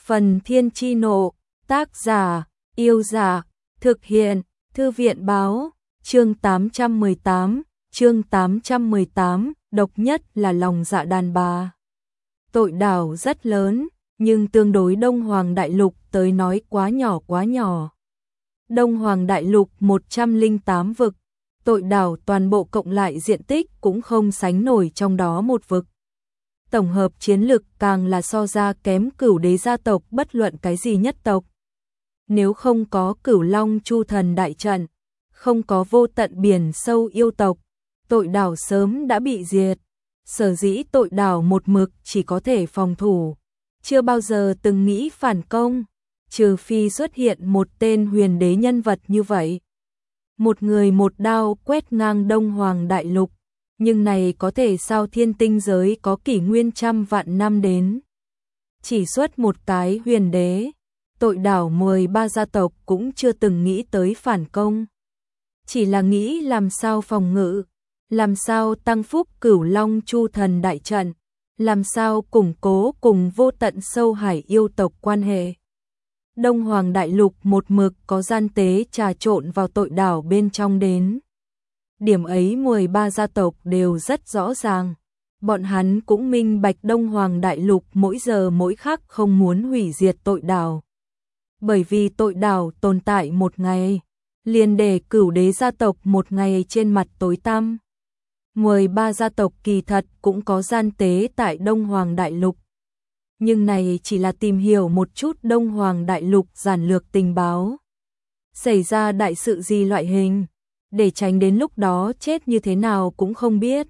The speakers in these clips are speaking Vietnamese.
Phần Thiên Chi Nộ, tác giả, Yêu Dạ, thực hiện, Thư viện Báo, chương 818, độc nhất là lòng dạ đàn bà. Tội đảo rất lớn, nhưng tương đối Đông Hoàng Đại Lục tới nói quá nhỏ. Đông Hoàng Đại Lục 108 vực, tội đảo toàn bộ cộng lại diện tích cũng không sánh nổi trong đó một vực. Tổng hợp chiến lực càng là so ra kém Cửu Đế gia tộc bất luận cái gì nhất tộc. Nếu không có Cửu Long Chu Thần đại trận, không có vô tận biển sâu yêu tộc, tội đảo sớm đã bị diệt. Sở dĩ tội đảo một mực chỉ có thể phòng thủ, chưa bao giờ từng nghĩ phản công, trừ phi xuất hiện một tên huyền đế nhân vật như vậy. Một người một đao quét ngang Đông Hoàng Đại Lục, nhưng này có thể sao thiên tinh giới có kỷ nguyên trăm vạn năm đến. Chỉ xuất một cái huyền đế, tội đảo 13 gia tộc cũng chưa từng nghĩ tới phản công. Chỉ là nghĩ làm sao phòng ngự, làm sao tăng phúc Cửu Long Chu Thần đại trận, làm sao củng cố cùng vô tận sâu hải yêu tộc quan hệ. Đông Hoàng Đại Lục một mực có gian tế trà trộn vào tội đảo bên trong đến. Điểm ấy 13 gia tộc đều rất rõ ràng. Bọn hắn cũng minh bạch Đông Hoàng Đại Lục mỗi giờ mỗi khắc không muốn hủy diệt tội đảo. Bởi vì tội đảo tồn tại một ngày, liền để Cửu Đế gia tộc một ngày trên mặt tối tăm. 13 gia tộc kỳ thật cũng có gian tế tại Đông Hoàng Đại Lục. Nhưng này chỉ là tìm hiểu một chút Đông Hoàng Đại Lục giản lược tình báo. Xảy ra đại sự gì loại hình, để tránh đến lúc đó chết như thế nào cũng không biết.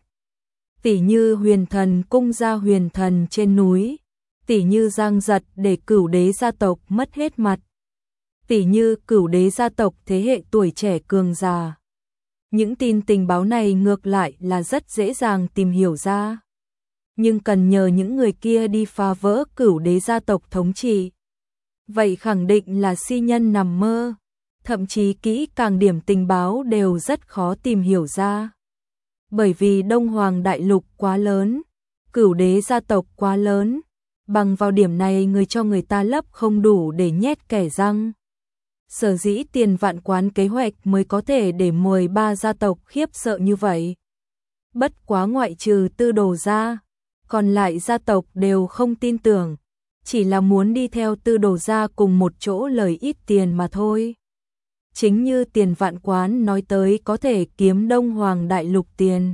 Tỉ như huyền thần cung ra huyền thần trên núi, tỉ như giang giật để Cửu Đế gia tộc mất hết mặt, tỉ như Cửu Đế gia tộc thế hệ tuổi trẻ cường già. Những tin tình báo này ngược lại là rất dễ dàng tìm hiểu ra, nhưng cần nhờ những người kia đi phá vỡ Cửu Đế gia tộc thống trị. Vậy khẳng định là si nhân nằm mơ, thậm chí kỹ càng điểm tình báo đều rất khó tìm hiểu ra. Bởi vì Đông Hoàng Đại Lục quá lớn, Cửu Đế gia tộc quá lớn, bằng vào điểm này người cho người ta lấp không đủ để nhét kẻ răng. Sở dĩ Tiền Vạn Quán kế hoạch mới có thể để 13 gia tộc khiếp sợ như vậy. Bất quá ngoại trừ Tư Đồ gia, còn lại gia tộc đều không tin tưởng, chỉ là muốn đi theo Tư Đồ gia cùng một chỗ lời ít tiền mà thôi. Chính như Tiền Vạn Quán nói tới, có thể kiếm Đông Hoàng Đại Lục tiền,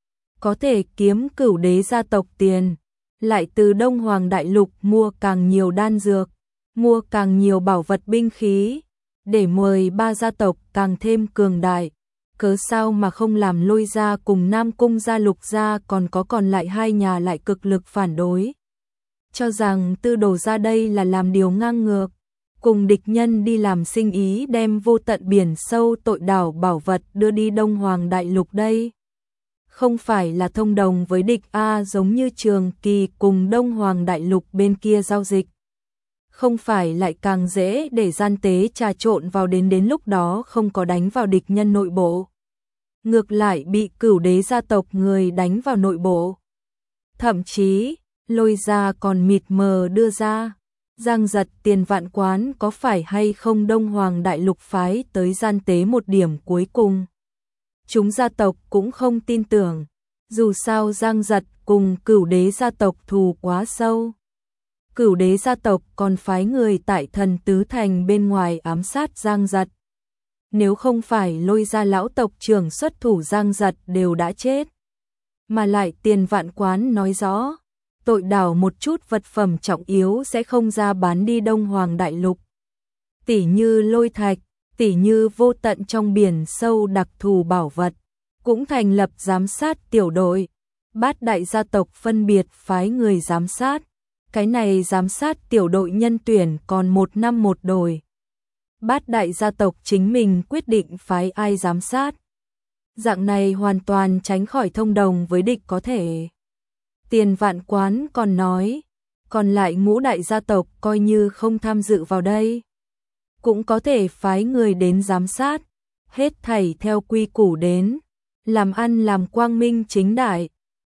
có thể kiếm Cửu Đế gia tộc tiền, lại từ Đông Hoàng Đại Lục mua càng nhiều đan dược, mua càng nhiều bảo vật binh khí, để 13 gia tộc càng thêm cường đại. Cớ sao mà không làm Lôi gia cùng Nam Cung gia Lục gia còn lại hai nhà lại cực lực phản đối, cho rằng Tư Đồ gia đây là làm điều ngang ngược, cùng địch nhân đi làm sinh ý đem vô tận biển sâu tội đảo bảo vật đưa đi Đông Hoàng Đại Lục đây. Không phải là thông đồng với địch A giống như Trường Kỳ cùng Đông Hoàng Đại Lục bên kia giao dịch. Không phải lại càng dễ để gian tế trà trộn vào đến lúc đó không có đánh vào địch nhân nội bộ. Ngược lại bị Cửu Đế gia tộc người đánh vào nội bộ. Thậm chí, Lôi gia còn mịt mờ đưa ra, giang giật Tiền Vạn Quán có phải hay không Đông Hoàng Đại Lục phái tới gian tế một điểm cuối cùng. Chúng gia tộc cũng không tin tưởng, dù sao giang giật cùng Cửu Đế gia tộc thù quá sâu. Cửu Đế gia tộc còn phái người tại Thần Tứ Thành bên ngoài ám sát giang giật. Nếu không phải Lôi gia lão tộc trưởng xuất thủ, giang giật đều đã chết. Mà lại Tiền Vạn Quán nói rõ, tội đảo một chút vật phẩm trọng yếu sẽ không ra bán đi Đông Hoàng Đại Lục. Tỉ như lôi thạch, tỉ như vô tận trong biển sâu đặc thù bảo vật, cũng thành lập giám sát tiểu đội. Bát đại gia tộc phân biệt phái người giám sát. Cái này giám sát tiểu đội nhân tuyển còn 1 năm 1 đổi. Bát đại gia tộc chính mình quyết định phái ai giám sát. Dạng này hoàn toàn tránh khỏi thông đồng với địch có thể. Tiền Vạn Quán còn nói, còn lại ngũ đại gia tộc coi như không tham dự vào đây, cũng có thể phái người đến giám sát, hết thảy theo quy củ đến, làm ăn làm quang minh chính đại,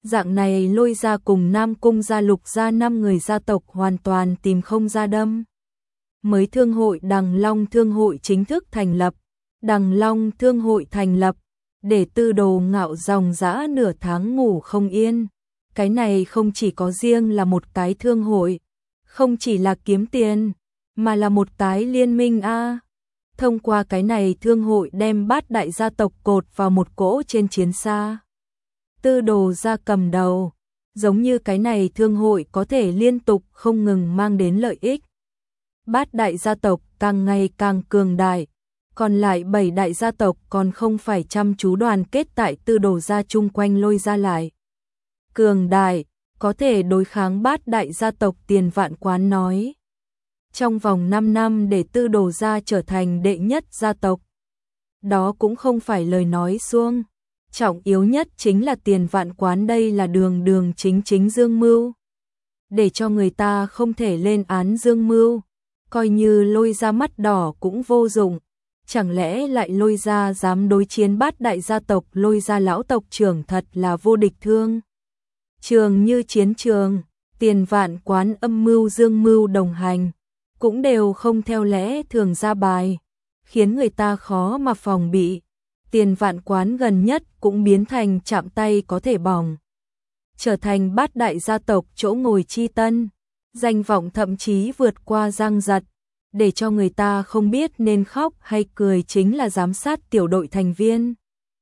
Dạng này Lôi gia cùng Nam Cung gia Lục gia 5 người gia tộc hoàn toàn tìm không ra đâm. Mới thương hội Đằng Long Thương hội chính thức thành lập. Đằng Long Thương hội thành lập, để Tư Đồ Ngạo dòng dã nửa tháng ngủ không yên. Cái này không chỉ có riêng là một cái thương hội, không chỉ là kiếm tiền, mà là một cái liên minh a. Thông qua cái này thương hội đem 8 đại gia tộc cột vào một cỗ trên chiến xa. Tư Đồ gia cầm đầu, giống như cái này thương hội có thể liên tục không ngừng mang đến lợi ích. 8 đại gia tộc càng ngày càng cường đại, còn lại 7 đại gia tộc còn không phải chăm chú đoàn kết tại Tư Đồ gia chung quanh Lôi gia lại. Cường đại, có thể đối kháng 8 đại gia tộc. Tiền Vạn Quán nói. Trong vòng 5 năm để Tư Đồ gia trở thành đệ nhất gia tộc. Đó cũng không phải lời nói suông. Trọng yếu nhất chính là Tiền Vạn Quán đây là đường đường chính chính dương mưu. Để cho người ta không thể lên án dương mưu, coi như Lôi gia mắt đỏ cũng vô dụng. Chẳng lẽ lại Lôi gia dám đối chiến 8 đại gia tộc? Lôi gia lão tộc trưởng thật là vô địch thương. Trường như chiến trường, Tiền Vạn Quán âm mưu dương mưu đồng hành, cũng đều không theo lẽ thường ra bài, khiến người ta khó mà phòng bị. Tiền Vạn Quán gần nhất cũng biến thành chạm tay có thể bỏng, trở thành 8 đại gia tộc chỗ ngồi chi tân, danh vọng thậm chí vượt qua Giang Giật, để cho người ta không biết nên khóc hay cười. Chính là giám sát tiểu đội thành viên.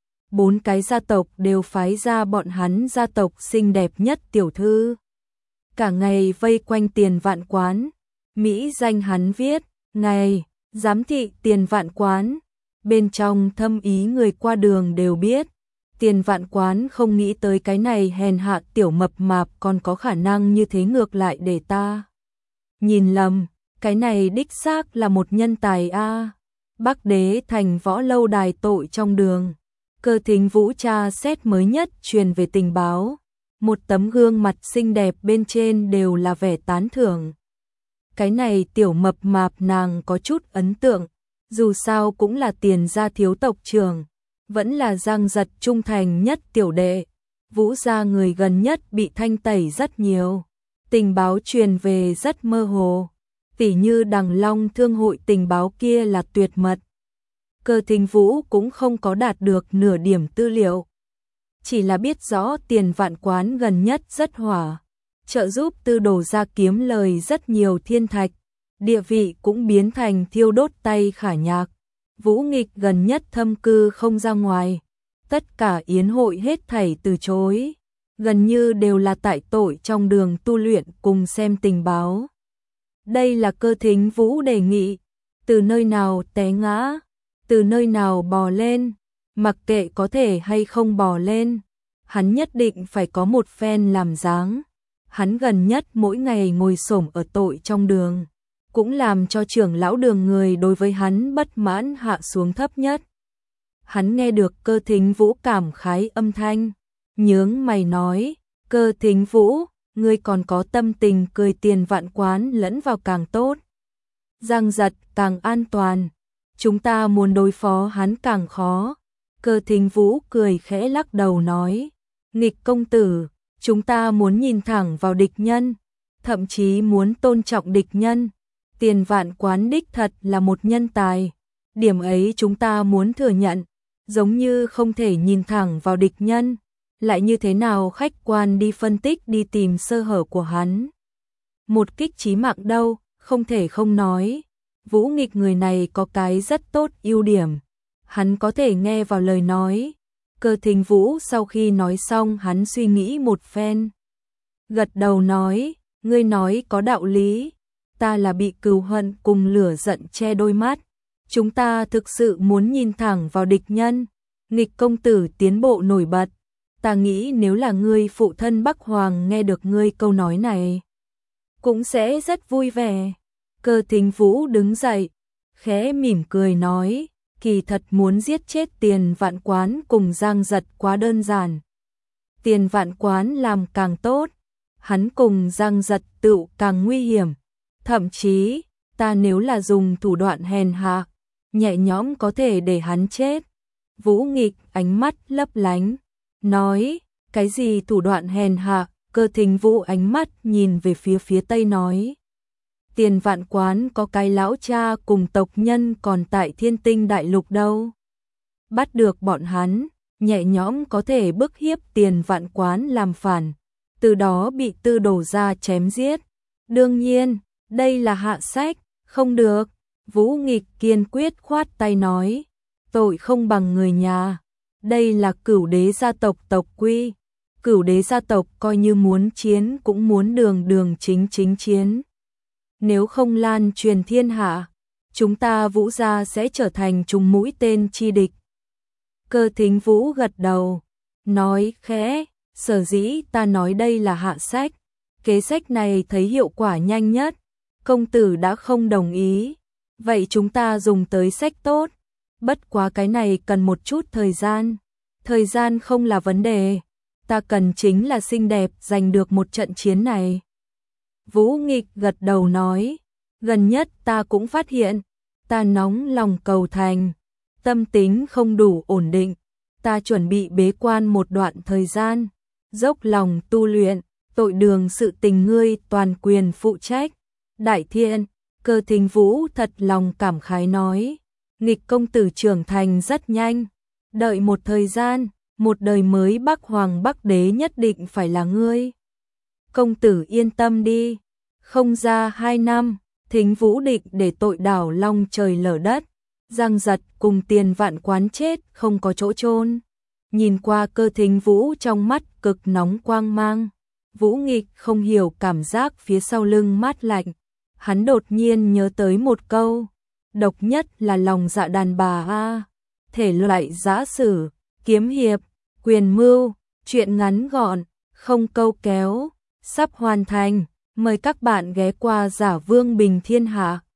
4 cái gia tộc đều phái ra bọn hắn gia tộc xinh đẹp nhất tiểu thư. Cả ngày vây quanh Tiền Vạn Quán, mỹ danh hắn viết, ngày, giám thị Tiền Vạn Quán. Bên trong thâm ý người qua đường đều biết, Tiền Vạn Quán không nghĩ tới cái này hèn hạ tiểu mập mạp còn có khả năng như thế. Ngược lại để ta nhìn lầm, cái này đích xác là một nhân tài a. Bắc Đế thành võ lâu đài tội trong đường. Cơ Thính Vũ tra xét mới nhất truyền về tình báo, một tấm gương mặt xinh đẹp bên trên đều là vẻ tán thưởng. Cái này tiểu mập mạp nàng có chút ấn tượng, dù sao cũng là Tiền gia thiếu tộc trưởng, vẫn là Giang Giật trung thành nhất tiểu đệ. Vũ gia người gần nhất bị thanh tẩy rất nhiều, tình báo truyền về rất mơ hồ, tỉ như Đằng Long Thương hội tình báo kia là tuyệt mật. Cơ Thính Vũ cũng không có đạt được nửa điểm tư liệu, chỉ là biết rõ Tiền Vạn Quán gần nhất rất hỏa, trợ giúp Tư Đồ gia kiếm lời rất nhiều thiên thạch, địa vị cũng biến thành thiêu đốt tay khả nhạc. Vũ Nghịch gần nhất thâm cư không ra ngoài, tất cả yến hội hết thảy từ chối, gần như đều là tại tội trong đường tu luyện cùng xem tình báo. Đây là Cơ Thính Vũ đề nghị, từ nơi nào té ngã, từ nơi nào bò lên, mặc kệ có thể hay không bò lên, hắn nhất định phải có một phen làm dáng. Hắn gần nhất mỗi ngày ngồi xổm ở tội trong đường, cũng làm cho trưởng lão đường người đối với hắn bất mãn hạ xuống thấp nhất. Hắn nghe được Cơ Thính Vũ cảm khái âm thanh, nhướng mày nói, Cơ Thính Vũ, ngươi còn có tâm tình cười. Tiền Vạn Quán lẫn vào càng tốt, Giang Giật càng an toàn, chúng ta muốn đối phó hắn càng khó. Cơ Thính Vũ cười khẽ lắc đầu nói, Nghịch công tử, chúng ta muốn nhìn thẳng vào địch nhân, thậm chí muốn tôn trọng địch nhân. Tiền Vạn Quán đích thật là một nhân tài, điểm ấy chúng ta muốn thừa nhận, giống như không thể nhìn thẳng vào địch nhân, lại như thế nào khách quan đi phân tích đi tìm sơ hở của hắn. Một kích chí mạng đâu, không thể không nói. Vũ Nghịch người này có cái rất tốt ưu điểm, hắn có thể nghe vào lời nói. Cơ Thính Vũ sau khi nói xong hắn suy nghĩ một phen, gật đầu nói, ngươi nói có đạo lý, ta là bị cừu hận cùng lửa giận che đôi mắt, chúng ta thực sự muốn nhìn thẳng vào địch nhân. Nghịch công tử tiến bộ nổi bật, ta nghĩ nếu là ngươi phụ thân Bắc Hoàng nghe được ngươi câu nói này, cũng sẽ rất vui vẻ. Cơ Thính Vũ đứng dậy, khẽ mỉm cười nói, kỳ thật muốn giết chết Tiền Vạn Quán cùng Giang Giật quá đơn giản. Tiền Vạn Quán làm càng tốt, hắn cùng Giang Giật tựu càng nguy hiểm. Thậm chí, ta nếu là dùng thủ đoạn hèn hạ, nhẹ nhõm có thể để hắn chết. Vũ Nghịch ánh mắt lấp lánh, nói, Cái gì thủ đoạn hèn hạ? Cơ Thính Vũ ánh mắt nhìn về phía tây nói. Tiền Vạn Quán có cái lão cha cùng tộc nhân còn tại Thiên Tinh Đại Lục đâu. Bắt được bọn hắn, nhẹ nhõm có thể bức hiếp Tiền Vạn Quán làm phản, từ đó bị Tư Đồ gia chém giết. Đương nhiên, đây là hạ sách, không được. Vũ Nghịch kiên quyết khoát tay nói, tội không bằng người nhà. Đây là Cửu Đế gia tộc tộc quy. Cửu Đế gia tộc coi như muốn chiến cũng muốn đường chính chiến. Nếu không lan truyền thiên hạ, chúng ta Vũ gia sẽ trở thành trùng mũi tên chi địch. Cơ Thính Vũ gật đầu, nói khẽ, sở dĩ ta nói đây là hạ sách. Kế sách này thấy hiệu quả nhanh nhất, công tử đã không đồng ý. Vậy chúng ta dùng tới sách tốt, bất quá cái này cần một chút thời gian. Thời gian không là vấn đề, ta cần chính là xinh đẹp giành được một trận chiến này. Vũ Nghịch gật đầu nói, gần nhất ta cũng phát hiện, ta nóng lòng cầu thành, tâm tính không đủ ổn định, ta chuẩn bị bế quan một đoạn thời gian, dốc lòng tu luyện, tội đường sự tình ngươi toàn quyền phụ trách. Đại Thiên, Cơ Thính Vũ thật lòng cảm khái nói, Nghịch công tử trưởng thành rất nhanh, đợi một thời gian, một đời mới Bắc Hoàng Bắc Đế nhất định phải là ngươi. Công tử yên tâm đi, không ra 2 năm, Thính Vũ định để tội đảo long trời lở đất, Giang Giật cùng Tiền Vạn Quán chết không có chỗ chôn. Nhìn qua Cơ Thính Vũ trong mắt cực nóng quang mang, Vũ Nghịch không hiểu cảm giác phía sau lưng mát lạnh. Hắn đột nhiên nhớ tới một câu, độc nhất là lòng dạ đàn bà a. Thể loại giã sử, kiếm hiệp, quyền mưu, truyện ngắn gọn, không câu kéo, sắp hoàn thành. Mời các bạn ghé qua Giả Vương Bình Thiên Hạ.